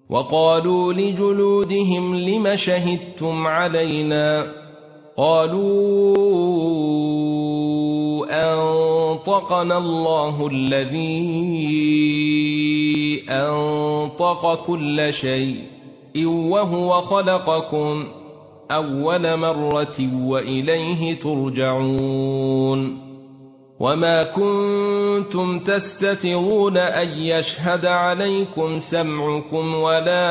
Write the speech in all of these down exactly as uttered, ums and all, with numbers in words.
وقالوا لجلودهم لم شهدتم علينا قالوا أنطقنا الله الذي أنطق كل شيء وهو خلقكم أول مرة وإليه ترجعون وما كنتم تستترون أن يشهد عليكم سمعكم ولا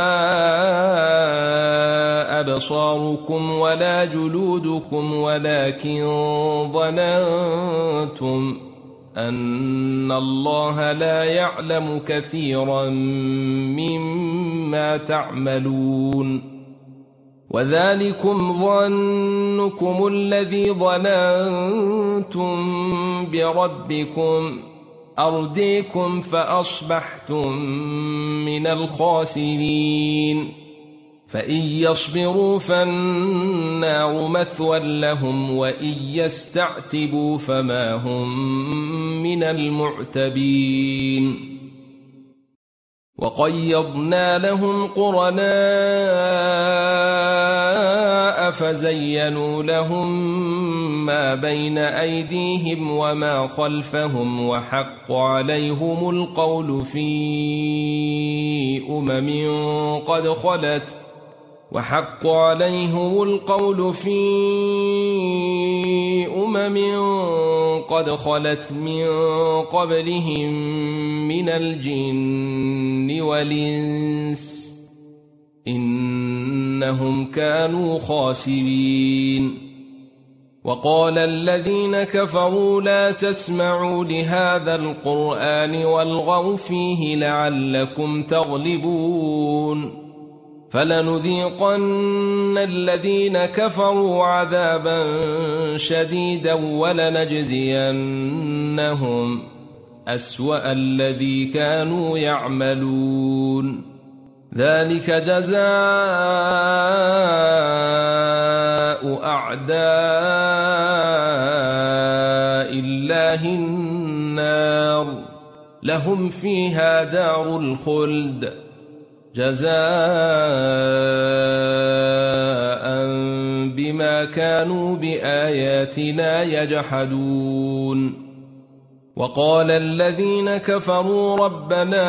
أبصاركم ولا جلودكم ولكن ظننتم أن الله لا يعلم كثيرا مما تعملون وذلكم ظنكم الذي ظننتم بربكم أرديكم فأصبحتم من الخاسرين فإن يصبروا فالنار مثوى لهم وإن يستعتبوا فما هم من المعتبين وقيضنا لهم قرناء فزينوا لهم ما بين أيديهم وما خلفهم وحق عليهم القول في أمم قد خلت وحق عليهم القول في أمم قد خلت من قبلهم من الجن والإنس إنهم كانوا خاسرين وقال الذين كفروا لا تسمعوا لهذا القرآن والغوا فيه لعلكم تغلبون فلنذيقن الذين كفروا عذابا شديدا ولنجزينهم أسوأ الذي كانوا يعملون ذلك جزاء أعداء الله النار لهم فيها دار الخلد جزاء بما كانوا بآياتنا يجحدون وقال الذين كفروا ربنا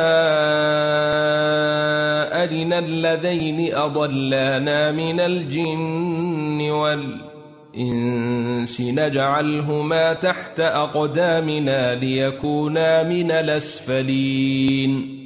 أرنا الذين أضلانا من الجن والإنس نجعلهما تحت أقدامنا ليكونا من الأسفلين